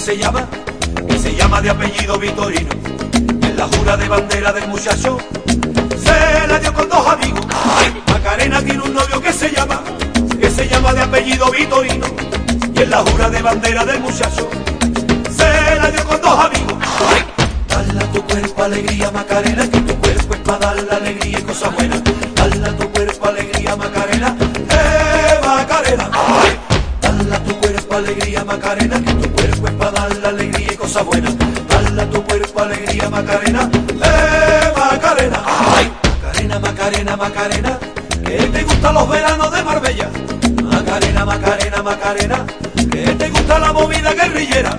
se llama de apellido Vitorino. En la jura de bandera del muchacho se la dio con dos amigos. Macarena tiene un novio que se llama de apellido Vitorino. Y en la jura de bandera del muchacho se la dio con dos amigos. Dale a tu cuerpo alegría, Macarena, que tu cuerpo es para dar la alegría y cosas buenas. Dale a tu cuerpo alegría, Macarena, Macarena. Dale a tu cuerpo alegría, Macarena, que tu cuerpo es para dar la alegría y cosas buenas. Dale a tu cuerpo alegría, Macarena, Macarena. Macarena, Macarena, Macarena, que te gustan los veranos de Marbella. Macarena, Macarena, Macarena, que te gusta la movida guerrillera.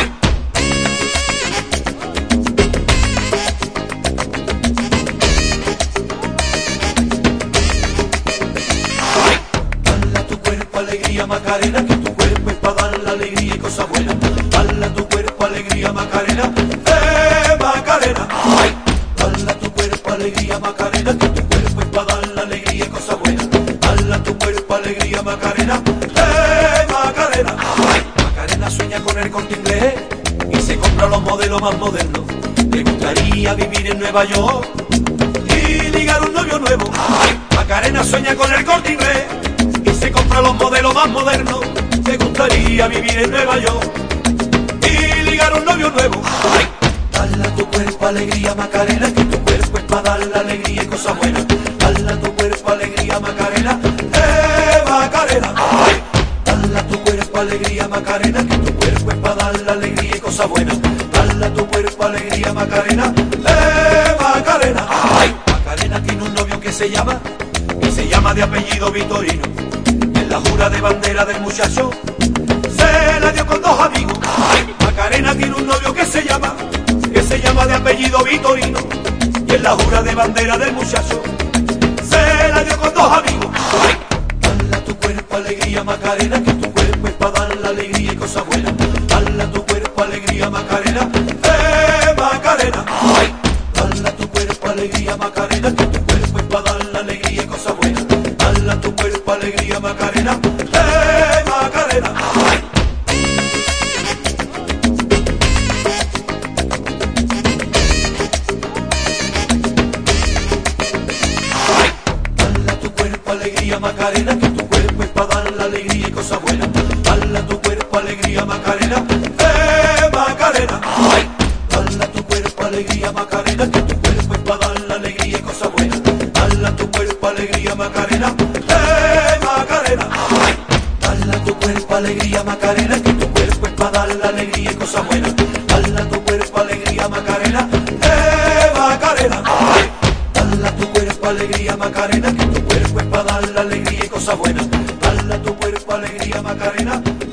Dale a tu cuerpo alegría, Macarena, que tu cuerpo es para dar la alegría y cosas buenas. Dale a tu cuerpo alegría, Macarena, Macarena. Dale a tu cuerpo alegría, Macarena, que tu cuerpo es para dar la alegría y cosas buenas. Dale a tu cuerpo alegría, Macarena, Macarena. Macarena sueña con el Corte Inglés y se compra los modelos más modernos. Le gustaría vivir en Nueva York y ligar un novio nuevo. Macarena sueña con el Corte Inglés y se compra los modelos más modernos. Le gustaría vivir en Nueva York y ligar un novio nuevo. Dale a tu cuerpo alegría, Macarena, que tu cuerpo es para dar la alegría y cosas buenas. Dale a tu cuerpo alegría, Macarena, Macarena. Dale a tu cuerpo alegría, Macarena, que tu cuerpo es para dar la alegría y cosas buenas. Dale a tu cuerpo alegría, Macarena, Macarena. Macarena tiene un novio que se llama de apellido Vitorino. En la jura de bandera del muchacho se la dio con dos amigos. Macarena tiene un novio que se llama de apellido Vitorino. Y en la jura de bandera del muchacho se la dio con dos amigos. Dale a tu cuerpo alegría, Macarena, que tu cuerpo es para dar la alegría y cosas buenas. Dale a tu cuerpo alegría, Macarena, Macarena. Dale a tu cuerpo alegría, Macarena, que tu cuerpo es para dar la alegría y cosas buenas. Dale a tu cuerpo alegría, Macarena, Macarena. Alegría, Macarena, que tu cuerpo es para dar la alegría y cosas buenas. Dale a tu cuerpo alegría, Macarena, Macarena. Dale a tu cuerpo alegría, Macarena, que tu cuerpo es para dar la alegría y cosas buenas. Dale a tu cuerpo alegría, Macarena, Macarena. Dale a tu cuerpo alegría, Macarena, que tu cuerpo es para dar la alegría y cosas buenas. Dale a tu cuerpo alegría, Macarena, Macarena. Dale a tu cuerpo alegría, Macarena, que tu cuerpo es para dar la alegría y cosas buenas. Dale a tu cuerpo alegría, Macarena.